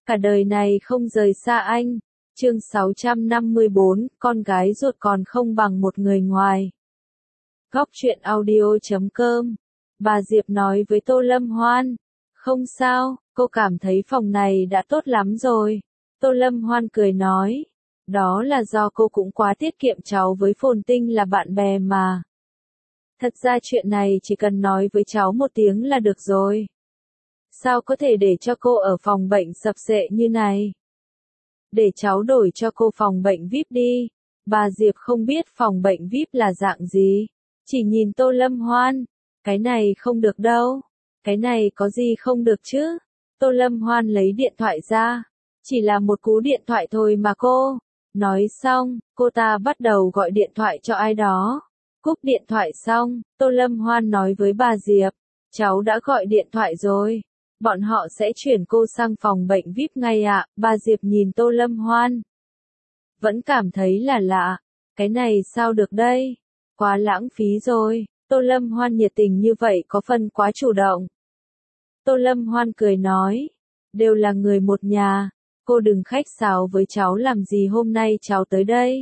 Cả đời này không rời xa anh. Chương 654, con gái ruột còn không bằng một người ngoài. Góc truyện audio.com. Bà Diệp nói với Tô Lâm Hoan. Không sao, cô cảm thấy phòng này đã tốt lắm rồi. Tô Lâm Hoan cười nói. Đó là do cô cũng quá tiết kiệm, cháu với Phồn Tinh là bạn bè mà. Thật ra chuyện này chỉ cần nói với cháu một tiếng là được rồi. Sao có thể để cho cô ở phòng bệnh sập xệ như này? Để cháu đổi cho cô phòng bệnh VIP đi. Bà Diệp không biết phòng bệnh VIP là dạng gì. Chỉ nhìn Tô Lâm Hoan. Cái này không được đâu. Cái này có gì không được chứ? Tô Lâm Hoan lấy điện thoại ra. Chỉ là một cú điện thoại thôi mà cô. Nói xong, cô ta bắt đầu gọi điện thoại cho ai đó. Cúp điện thoại xong, Tô Lâm Hoan nói với bà Diệp. Cháu đã gọi điện thoại rồi. Bọn họ sẽ chuyển cô sang phòng bệnh VIP ngay ạ. Bà Diệp nhìn Tô Lâm Hoan. Vẫn cảm thấy là lạ. Cái này sao được đây? Quá lãng phí rồi. Tô Lâm Hoan nhiệt tình như vậy có phần quá chủ động. Tô Lâm Hoan cười nói. Đều là người một nhà. Cô đừng khách sáo với cháu làm gì, hôm nay cháu tới đây.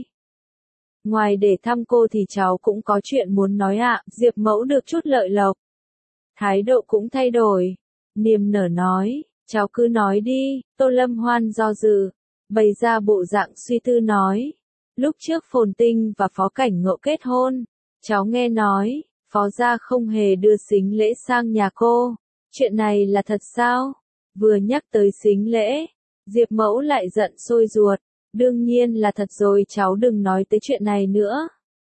Ngoài để thăm cô thì cháu cũng có chuyện muốn nói ạ. Diệp Mẫu được chút lợi lộc. Thái độ cũng thay đổi. Niềm nở nói, cháu cứ nói đi. Tô Lâm Hoan do dự, bày ra bộ dạng suy tư nói. Lúc trước Phồn Tinh và Phó Cảnh Ngộ kết hôn, cháu nghe nói, Phó gia không hề đưa sính lễ sang nhà cô. Chuyện này là thật sao? Vừa nhắc tới sính lễ, Diệp Mẫu lại giận sôi ruột. Đương nhiên là thật rồi, cháu đừng nói tới chuyện này nữa.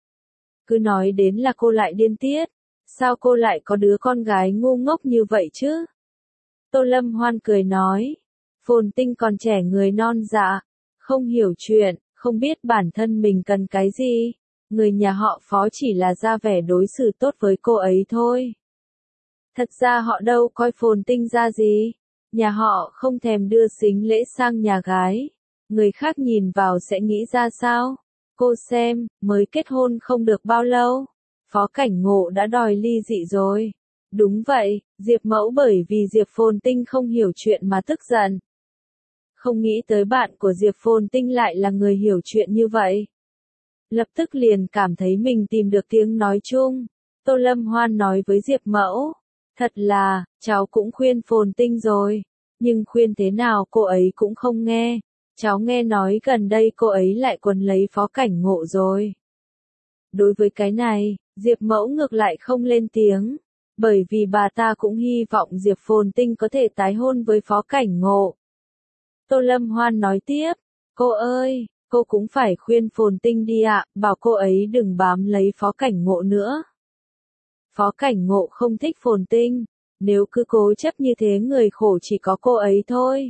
Cứ nói đến là cô lại điên tiết. Sao cô lại có đứa con gái ngu ngốc như vậy chứ? Tô Lâm Hoan cười nói. Phồn Tinh còn trẻ, người non dạ, không hiểu chuyện, không biết bản thân mình cần cái gì. Người nhà họ Phó chỉ là ra vẻ đối xử tốt với cô ấy thôi. Thật ra họ đâu coi Phồn Tinh ra gì. Nhà họ không thèm đưa sính lễ sang nhà gái. Người khác nhìn vào sẽ nghĩ ra sao? Cô xem, mới kết hôn không được bao lâu. Phó Cảnh Ngộ đã đòi ly dị rồi. Đúng vậy, Diệp Mẫu bởi vì Diệp Phồn Tinh không hiểu chuyện mà tức giận. Không nghĩ tới bạn của Diệp Phồn Tinh lại là người hiểu chuyện như vậy. Lập tức liền cảm thấy mình tìm được tiếng nói chung. Tô Lâm Hoan nói với Diệp Mẫu. Thật là, cháu cũng khuyên Phồn Tinh rồi. Nhưng khuyên thế nào cô ấy cũng không nghe. Cháu nghe nói gần đây cô ấy lại quấn lấy Phó Cảnh Ngộ rồi. Đối với cái này, Diệp Mẫu ngược lại không lên tiếng. Bởi vì bà ta cũng hy vọng Diệp Phồn Tinh có thể tái hôn với Phó Cảnh Ngộ. Tô Lâm Hoan nói tiếp. Cô ơi, cô cũng phải khuyên Phồn Tinh đi ạ, bảo cô ấy đừng bám lấy Phó Cảnh Ngộ nữa. Phó Cảnh Ngộ không thích Phồn Tinh. Nếu cứ cố chấp như thế người khổ chỉ có cô ấy thôi.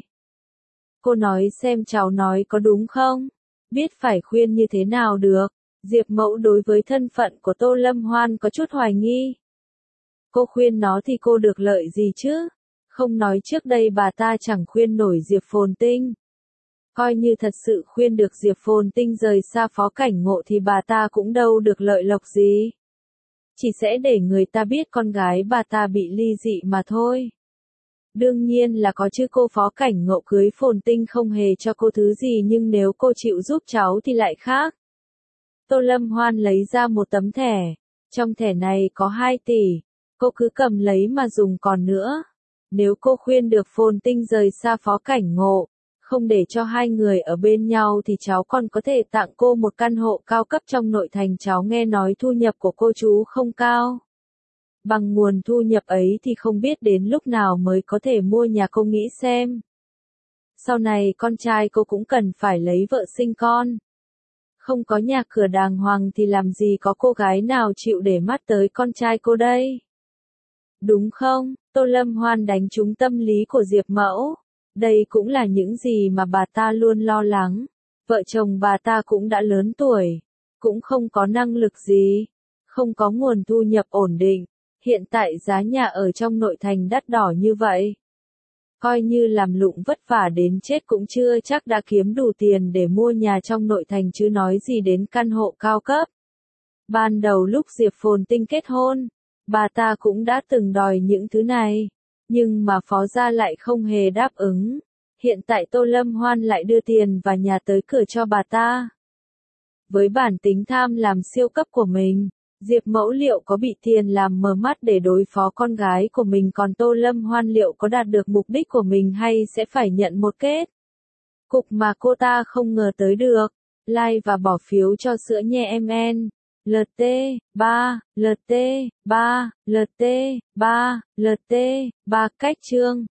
Cô nói xem cháu nói có đúng không? Biết phải khuyên như thế nào được. Diệp Mẫu đối với thân phận của Tô Lâm Hoan có chút hoài nghi. Cô khuyên nó thì cô được lợi gì chứ? Không nói trước đây bà ta chẳng khuyên nổi Diệp Phồn Tinh. Coi như thật sự khuyên được Diệp Phồn Tinh rời xa Phó Cảnh Ngộ thì bà ta cũng đâu được lợi lộc gì. Chỉ sẽ để người ta biết con gái bà ta bị ly dị mà thôi. Đương nhiên là có chứ, cô Phó Cảnh Ngộ cưới Phồn Tinh không hề cho cô thứ gì, nhưng nếu cô chịu giúp cháu thì lại khác. Tô Lâm Hoan lấy ra một tấm thẻ. Trong thẻ này có 2 tỷ. Cô cứ cầm lấy mà dùng còn nữa. Nếu cô khuyên được Phồn Tinh rời xa Phó Cảnh Ngộ, không để cho hai người ở bên nhau thì cháu còn có thể tặng cô một căn hộ cao cấp trong nội thành. Cháu nghe nói thu nhập của cô chú không cao. Bằng nguồn thu nhập ấy thì không biết đến lúc nào mới có thể mua nhà, cô nghĩ xem. Sau này con trai cô cũng cần phải lấy vợ sinh con. Không có nhà cửa đàng hoàng thì làm gì có cô gái nào chịu để mắt tới con trai cô đây. Đúng không? Tô Lâm Hoan đánh trúng tâm lý của Diệp Mẫu. Đây cũng là những gì mà bà ta luôn lo lắng. Vợ chồng bà ta cũng đã lớn tuổi. Cũng không có năng lực gì. Không có nguồn thu nhập ổn định. Hiện tại giá nhà ở trong nội thành đắt đỏ như vậy. Coi như làm lụng vất vả đến chết cũng chưa chắc đã kiếm đủ tiền để mua nhà trong nội thành, chứ nói gì đến căn hộ cao cấp. Ban đầu lúc Diệp Phồn Tinh kết hôn, bà ta cũng đã từng đòi những thứ này, nhưng mà Phó gia lại không hề đáp ứng. Hiện tại Tô Lâm Hoan lại đưa tiền và nhà tới cửa cho bà ta. Với bản tính tham làm siêu cấp của mình, Diệp Mẫu liệu có bị tiền làm mờ mắt để đối phó con gái của mình, còn Tô Lâm Hoan liệu có đạt được mục đích của mình hay sẽ phải nhận một kết cục mà cô ta không ngờ tới được. Like và bỏ phiếu cho sữa nhe MN. LT3, LT3, LT3, LT3 cách chương.